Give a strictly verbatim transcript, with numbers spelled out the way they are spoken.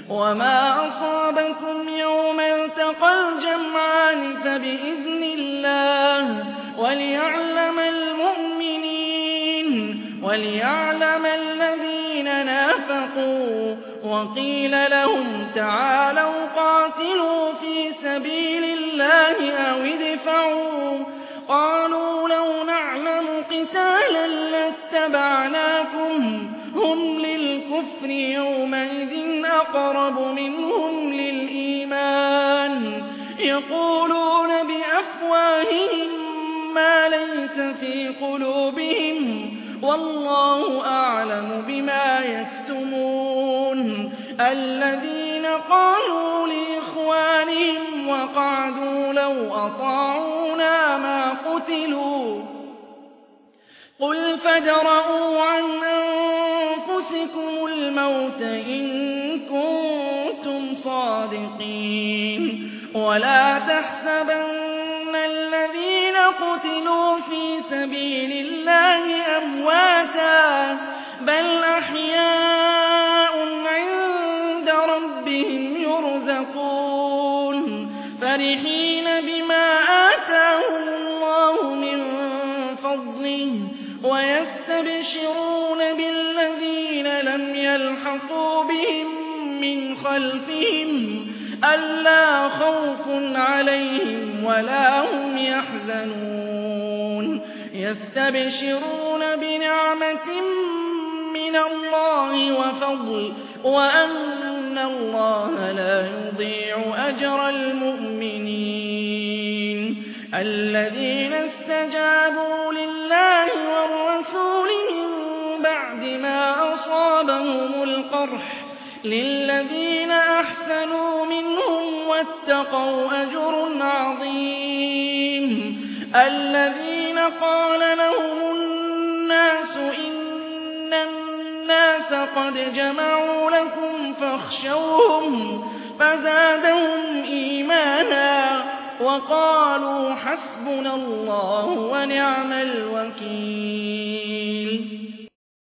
وما أصابكم يوم التقى الجمعان فبإذن الله وليعلم المؤمنين وليعلم الذين نافقوا. وقيل لهم تعالوا قاتلوا في سبيل الله أو ادفعوا قالوا لو نعلم قتالا لاتبعناكم هم للكفر يومئذ أقرب منهم للإيمان يقولون بأفواههم ما ليس في قلوبهم والله أعلم بما يكتمون. الذين قالوا لإخوانهم وقعدوا لو أطاعونا ما قتلوا قل فادرءوا عن أنفسكم الموت إن كنتم صادقين. ولا تحسبن الذين قتلوا في سبيل الله أمواتا بل أحياء عند ربهم يرزقون فرحين بما آتاهم الله من فضله ويستبشرون بالذين لم يلحقوا بهم من خلفهم ألا خوف عليهم ولا هم يحزنون يستبشرون بنعمة من الله وفضل وأن الله لا يضيع أجر المؤمنين. الذين استجابوا لله والرسول من بعد ما أصابهم القرح للذين أحسنوا منهم واتقوا أجر عظيم. الذين قال لهم الناس إن الناس قد جمعوا لكم فاخشوهم فزادهم إيمانا وقالوا حسبنا الله ونعم الوكيل.